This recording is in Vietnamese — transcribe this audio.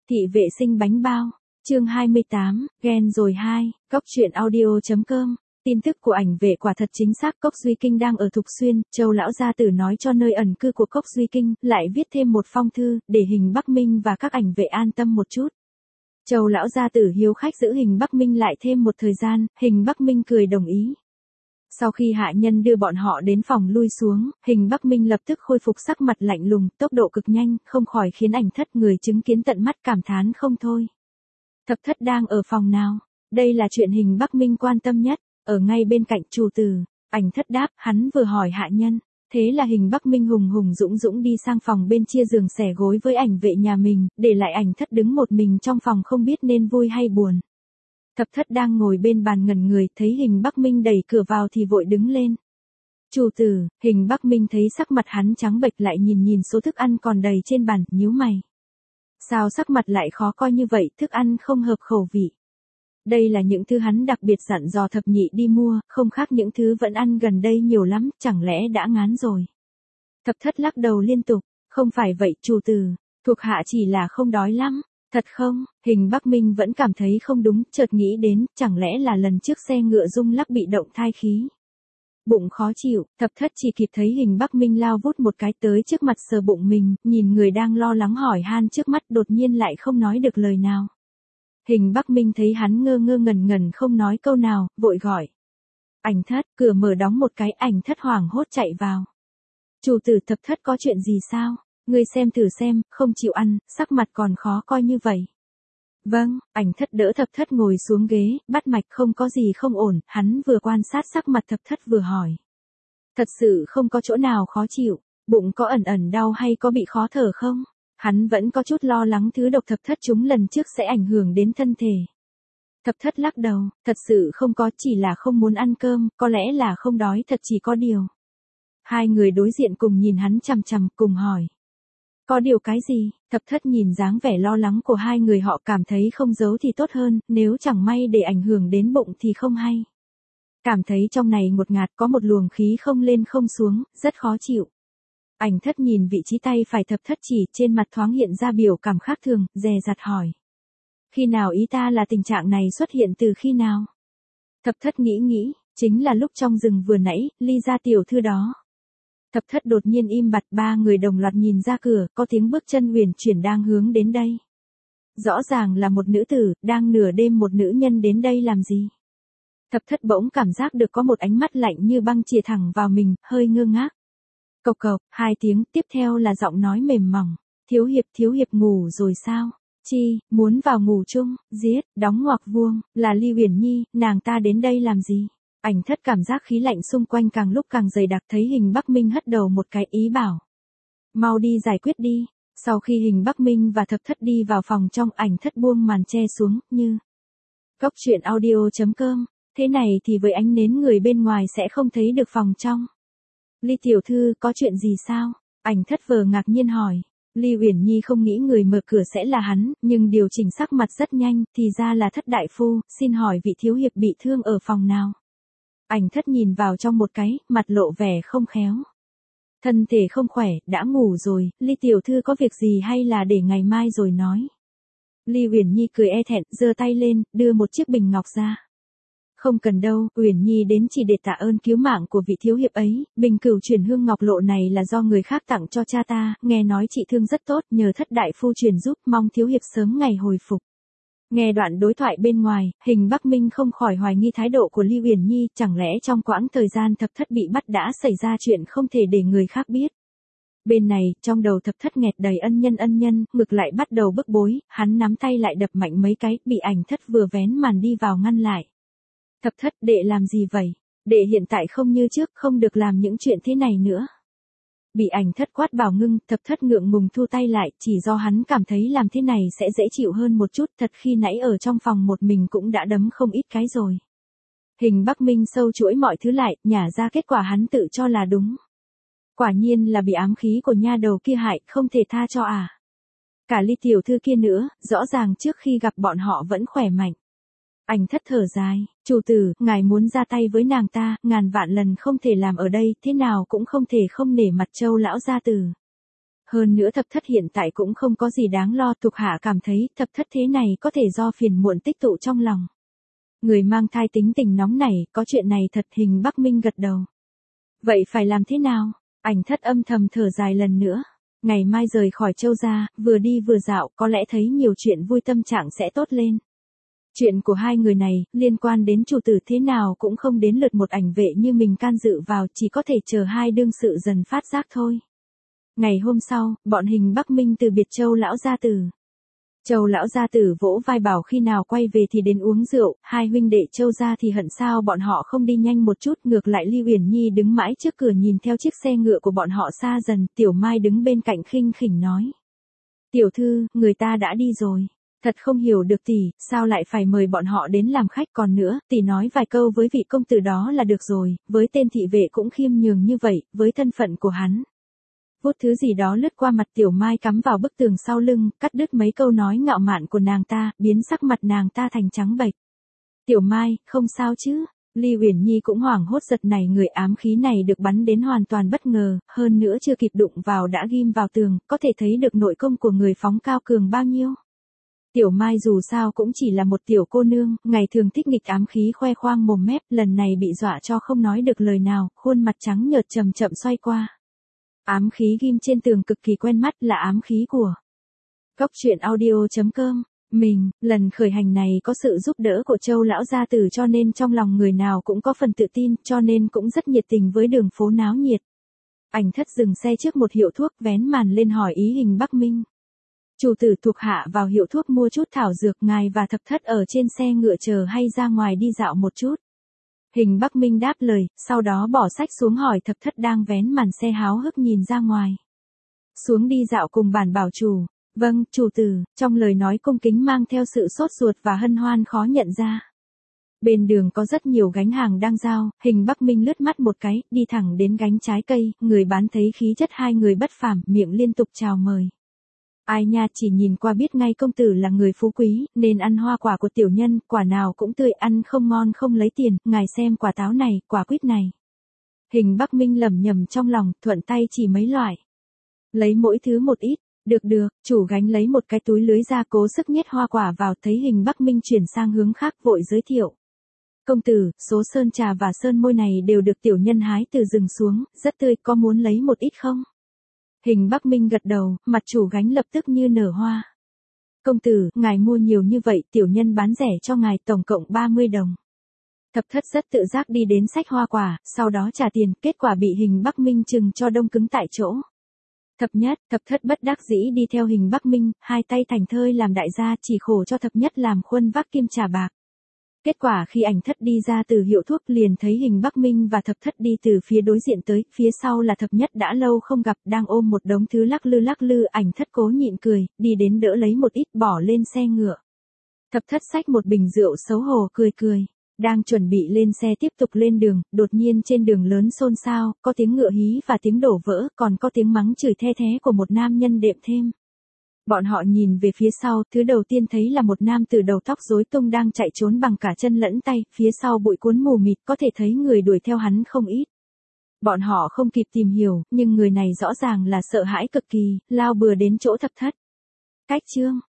Thị vệ sinh bánh bao, chương 28, ghen rồi 2, Cốc truyện audio.com. Tin tức của ảnh vệ quả thật chính xác. Cốc Duy Kinh đang ở Thục Xuyên, Châu lão gia tử nói cho nơi ẩn cư của Cốc Duy Kinh, lại viết thêm một phong thư, để Hình Bắc Minh và các ảnh vệ an tâm một chút. Châu lão gia tử hiếu khách giữ Hình Bắc Minh lại thêm một thời gian, Hình Bắc Minh cười đồng ý. Sau khi hạ nhân đưa bọn họ đến phòng lui xuống, Hình Bắc Minh lập tức khôi phục sắc mặt lạnh lùng, tốc độ cực nhanh, không khỏi khiến Ảnh Thất người chứng kiến tận mắt cảm thán không thôi. Thập Thất đang ở phòng nào? Đây là chuyện Hình Bắc Minh quan tâm nhất, ở ngay bên cạnh chủ tử. Ảnh Thất đáp, hắn vừa hỏi hạ nhân. Thế là Hình Bắc Minh hùng hùng dũng dũng đi sang phòng bên chia giường xẻ gối với ảnh vệ nhà mình, để lại Ảnh Thất đứng một mình trong phòng không biết nên vui hay buồn. Thập Thất đang ngồi bên bàn ngẩn người, thấy Hình Bắc Minh đẩy cửa vào thì vội đứng lên. Chủ tử. Hình Bắc Minh thấy sắc mặt hắn trắng bệch, lại nhìn số thức ăn còn đầy trên bàn, nhíu mày. Sao sắc mặt lại khó coi như vậy, thức ăn không hợp khẩu vị. Đây là những thứ hắn đặc biệt dặn dò Thập Nhị đi mua, không khác những thứ vẫn ăn gần đây nhiều lắm, chẳng lẽ đã ngán rồi. Thập Thất lắc đầu liên tục, không phải vậy chủ tử, thuộc hạ chỉ là không đói lắm. Thật không? Hình Bắc Minh vẫn cảm thấy không đúng, chợt nghĩ đến, chẳng lẽ là lần trước xe ngựa rung lắc bị động thai khí. Bụng khó chịu, Thập Thất chỉ kịp thấy Hình Bắc Minh lao vút một cái tới trước mặt sờ bụng mình, nhìn người đang lo lắng hỏi han trước mắt đột nhiên lại không nói được lời nào. Hình Bắc Minh thấy hắn ngơ ngơ ngẩn ngẩn không nói câu nào, vội gọi. Ảnh Thất, cửa mở đóng một cái, Ảnh Thất hoảng hốt chạy vào. Chủ tử. Thập Thất có chuyện gì sao? Ngươi xem thử xem, không chịu ăn, sắc mặt còn khó coi như vậy. Vâng. Ảnh Thất đỡ Thập Thất ngồi xuống ghế, bắt mạch không có gì không ổn, hắn vừa quan sát sắc mặt Thập Thất vừa hỏi. Thật sự không có chỗ nào khó chịu, bụng có ẩn ẩn đau hay có bị khó thở không? Hắn vẫn có chút lo lắng thứ độc Thập Thất chúng lần trước sẽ ảnh hưởng đến thân thể. Thập Thất lắc đầu, thật sự không có, chỉ là không muốn ăn cơm, có lẽ là không đói thật chỉ có điều. Hai người đối diện cùng nhìn hắn chằm chằm, cùng hỏi. Có điều cái gì? Thập Thất nhìn dáng vẻ lo lắng của hai người họ cảm thấy không giấu thì tốt hơn, nếu chẳng may để ảnh hưởng đến bụng thì không hay. Cảm thấy trong này ngột ngạt, có một luồng khí không lên không xuống, rất khó chịu. Ảnh Thất nhìn vị trí tay phải Thập Thất chỉ, trên mặt thoáng hiện ra biểu cảm khác thường, dè dặt hỏi. Khi nào? Ý ta là tình trạng này xuất hiện từ khi nào? Thập Thất nghĩ, chính là lúc trong rừng vừa nãy, Ly gia tiểu thư đó. Thập Thất đột nhiên im bặt, ba người đồng loạt nhìn ra cửa, có tiếng bước chân huyền chuyển đang hướng đến đây. Rõ ràng là một nữ tử, đang nửa đêm một nữ nhân đến đây làm gì? Thập Thất bỗng cảm giác được có một ánh mắt lạnh như băng chĩa thẳng vào mình, hơi ngơ ngác. Cộc cộc, hai tiếng, tiếp theo là giọng nói mềm mỏng. Thiếu hiệp ngủ rồi sao? Chi, muốn vào ngủ chung, giết, đóng ngoặc vuông, là Ly Uyển Nhi, nàng ta đến đây làm gì? Ảnh Thất cảm giác khí lạnh xung quanh càng lúc càng dày đặc, thấy Hình Bắc Minh hất đầu một cái, ý bảo. Mau đi giải quyết đi. Sau khi Hình Bắc Minh và Thập Thất đi vào phòng trong, Ảnh Thất buông màn che xuống, như. Cốc truyện audio.com, thế này thì với ánh nến người bên ngoài sẽ không thấy được phòng trong. Ly tiểu thư, có chuyện gì sao? Ảnh Thất vờ ngạc nhiên hỏi. Ly Uyển Nhi không nghĩ người mở cửa sẽ là hắn, nhưng điều chỉnh sắc mặt rất nhanh, thì ra là Thất đại phu, xin hỏi vị thiếu hiệp bị thương ở phòng nào? Ảnh Thất nhìn vào trong một cái, mặt lộ vẻ không khéo. Thân thể không khỏe, đã ngủ rồi, Ly tiểu thư có việc gì hay là để ngày mai rồi nói? Ly Uyển Nhi cười e thẹn, giơ tay lên, đưa một chiếc bình ngọc ra. Không cần đâu, Uyển Nhi đến chỉ để tạ ơn cứu mạng của vị thiếu hiệp ấy, bình cửu truyền hương ngọc lộ này là do người khác tặng cho cha ta, nghe nói trị thương rất tốt, nhờ Thất đại phu truyền giúp, mong thiếu hiệp sớm ngày hồi phục. Nghe đoạn đối thoại bên ngoài, Hình Bắc Minh không khỏi hoài nghi thái độ của Ly Uyển Nhi, chẳng lẽ trong quãng thời gian Thập Thất bị bắt đã xảy ra chuyện không thể để người khác biết. Bên này, trong đầu Thập Thất nghẹt đầy ân nhân, ngực lại bắt đầu bức bối, hắn nắm tay lại đập mạnh mấy cái, bị Ảnh Thất vừa vén màn đi vào ngăn lại. Thập Thất, đệ làm gì vậy? Đệ hiện tại không như trước, không được làm những chuyện thế này nữa. Bị Ảnh Thất quát bảo ngưng, Thập Thất ngượng ngùng thu tay lại, chỉ do hắn cảm thấy làm thế này sẽ dễ chịu hơn một chút, thật khi nãy ở trong phòng một mình cũng đã đấm không ít cái rồi. Hình Bắc Minh sâu chuỗi mọi thứ lại, nhả ra kết quả hắn tự cho là đúng. Quả nhiên là bị ám khí của nha đầu kia hại, không thể tha cho à. Cả Ly tiểu thư kia nữa, rõ ràng trước khi gặp bọn họ vẫn khỏe mạnh. Ảnh Thất thở dài, chủ tử, ngài muốn ra tay với nàng ta, ngàn vạn lần không thể làm ở đây, thế nào cũng không thể không nể mặt Châu lão gia tử. Hơn nữa thập thất hiện tại cũng không có gì đáng lo, thuộc hạ cảm thấy thập thất thế này có thể do phiền muộn tích tụ trong lòng. Người mang thai tính tình nóng nảy, có chuyện này thật. Hình Bắc Minh gật đầu. Vậy phải làm thế nào? Ảnh thất âm thầm thở dài lần nữa. Ngày mai rời khỏi Châu gia, vừa đi vừa dạo, có lẽ thấy nhiều chuyện vui, tâm trạng sẽ tốt lên. Chuyện của hai người này, liên quan đến chủ tử thế nào cũng không đến lượt một ảnh vệ như mình can dự vào, chỉ có thể chờ hai đương sự dần phát giác thôi. Ngày hôm sau, bọn Hình Bắc Minh từ biệt Châu lão gia tử. Châu lão gia tử vỗ vai bảo khi nào quay về thì đến uống rượu, hai huynh đệ Châu gia thì hận sao bọn họ không đi nhanh một chút, ngược lại Lưu Uyển Nhi đứng mãi trước cửa nhìn theo chiếc xe ngựa của bọn họ xa dần, Tiểu Mai đứng bên cạnh khinh khỉnh nói. Tiểu thư, người ta đã đi rồi. Thật không hiểu được tỷ, sao lại phải mời bọn họ đến làm khách, còn nữa, tỷ nói vài câu với vị công tử đó là được rồi, với tên thị vệ cũng khiêm nhường như vậy, với thân phận của hắn. Vút thứ gì đó lướt qua mặt Tiểu Mai cắm vào bức tường sau lưng, cắt đứt mấy câu nói ngạo mạn của nàng ta, biến sắc mặt nàng ta thành trắng bệch. Tiểu Mai, không sao chứ? Lưu Uyển Nhi cũng hoảng hốt giật nảy người, ám khí này được bắn đến hoàn toàn bất ngờ, hơn nữa chưa kịp đụng vào đã ghim vào tường, có thể thấy được nội công của người phóng cao cường bao nhiêu. Tiểu Mai dù sao cũng chỉ là một tiểu cô nương, ngày thường thích nghịch ám khí khoe khoang mồm mép, lần này bị dọa cho không nói được lời nào, khuôn mặt trắng nhợt chậm chậm xoay qua. Ám khí ghim trên tường cực kỳ quen mắt, là ám khí của Cốc.audio.com. Mình, lần khởi hành này có sự giúp đỡ của Châu lão gia tử cho nên trong lòng người nào cũng có phần tự tin, cho nên cũng rất nhiệt tình với đường phố náo nhiệt. Ảnh thất dừng xe trước một hiệu thuốc, vén màn lên hỏi ý Hình Bắc Minh. Chủ tử, thuộc hạ vào hiệu thuốc mua chút thảo dược, ngài và thập thất ở trên xe ngựa chờ hay ra ngoài đi dạo một chút? Hình Bắc Minh đáp lời, sau đó bỏ sách xuống hỏi thập thất đang vén màn xe háo hức nhìn ra ngoài. Xuống đi dạo cùng bản bảo chủ. Vâng, chủ tử, trong lời nói cung kính mang theo sự sốt ruột và hân hoan khó nhận ra. Bên đường có rất nhiều gánh hàng đang giao, Hình Bắc Minh lướt mắt một cái, đi thẳng đến gánh trái cây, người bán thấy khí chất hai người bất phàm, miệng liên tục chào mời. Ai nha, chỉ nhìn qua biết ngay công tử là người phú quý, nên ăn hoa quả của tiểu nhân, quả nào cũng tươi, ăn không ngon không lấy tiền, ngài xem quả táo này, quả quýt này. Hình Bắc Minh lẩm nhẩm trong lòng, thuận tay chỉ mấy loại. Lấy mỗi thứ một ít. Được, chủ gánh lấy một cái túi lưới ra cố sức nhét hoa quả vào, thấy Hình Bắc Minh chuyển sang hướng khác vội giới thiệu. Công tử, số sơn trà và sơn môi này đều được tiểu nhân hái từ rừng xuống, rất tươi, có muốn lấy một ít không? Hình Bắc Minh gật đầu, mặt chủ gánh lập tức như nở hoa. Công tử, ngài mua nhiều như vậy, tiểu nhân bán rẻ cho ngài, tổng cộng 30 đồng. Thập thất rất tự giác đi đến xách hoa quả, sau đó trả tiền, kết quả bị Hình Bắc Minh trừng cho đông cứng tại chỗ. Thập thất bất đắc dĩ đi theo Hình Bắc Minh, hai tay thành thơi làm đại gia, chỉ khổ cho thập nhất làm khuôn vác kim trà bạc. Kết quả khi ảnh thất đi ra từ hiệu thuốc liền thấy Hình Bắc Minh và thập thất đi từ phía đối diện tới, phía sau là thập nhất đã lâu không gặp, đang ôm một đống thứ lắc lư, ảnh thất cố nhịn cười, đi đến đỡ lấy một ít bỏ lên xe ngựa. Thập thất xách một bình rượu xấu hổ cười. Đang chuẩn bị lên xe tiếp tục lên đường, đột nhiên trên đường lớn xôn xao, có tiếng ngựa hí và tiếng đổ vỡ, còn có tiếng mắng chửi the thé của một nam nhân đệm thêm. Bọn họ nhìn về phía sau, thứ đầu tiên thấy là một nam tử đầu tóc rối tung đang chạy trốn bằng cả chân lẫn tay, phía sau bụi cuốn mù mịt, có thể thấy người đuổi theo hắn không ít. Bọn họ không kịp tìm hiểu, nhưng người này rõ ràng là sợ hãi cực kỳ, lao bừa đến chỗ thập thất. Cách chương